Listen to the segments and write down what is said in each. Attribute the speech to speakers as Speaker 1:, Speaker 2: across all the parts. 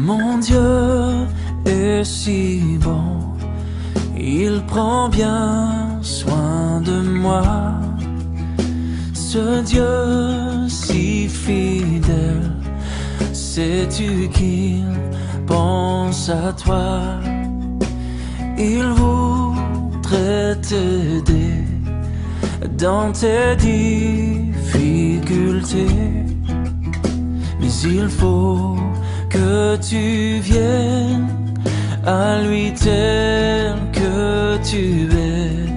Speaker 1: Mon Dieu est si bon, il prend bien soin de moi. Ce Dieu si fidèle, sais-tu qu'il pense à toi? Il voudrait t'aider dans tes difficultés, mais il faut que tu viennes à lui tel que tu es.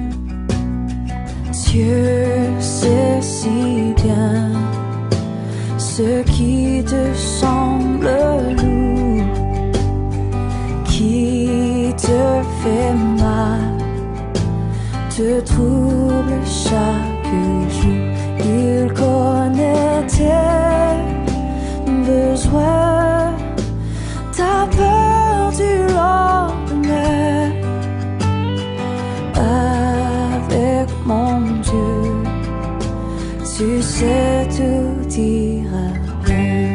Speaker 2: Dieu sait si bien ce qui te semble lourd, qui te fait mal, te trouble chaque jour. Il connaît tes besoins, ta peur du lendemain. Avec mon Dieu, tu sais, tout ira bien.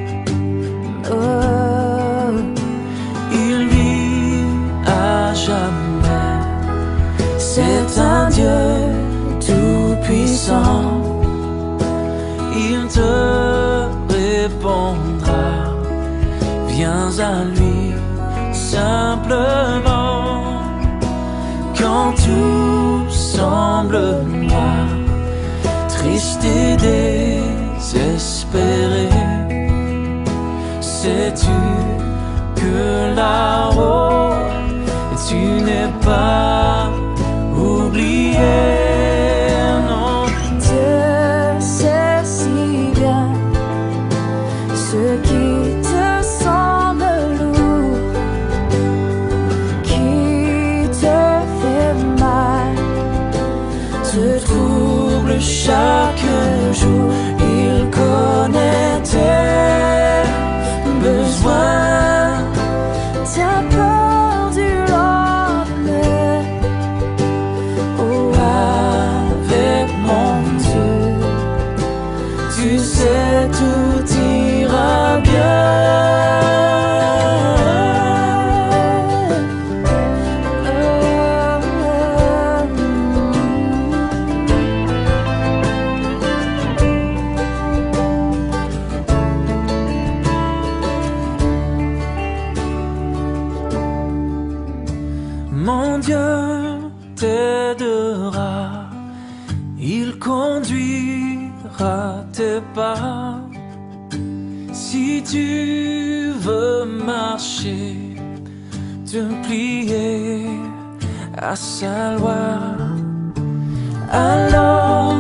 Speaker 2: Oh.
Speaker 1: Il vit à jamais, c'est un Dieu tout-puissant. Il te répondra, viens à lui simplement. Quand tout semble noir, triste et désespéré, sais-tu que là-haut tu n'es pas oublié? Non.
Speaker 2: Dieu sait si bien ce qui te semble lourd, qui te fait mal, te trouble chaque jour. Il connaît tes besoins, ta peur du lendemain. Oh, avec mon Dieu, tu sais, tout ira bien.
Speaker 1: Mon Dieu t'aidera, il conduira tes pas. Si tu veux marcher, te plier à sa loi, alors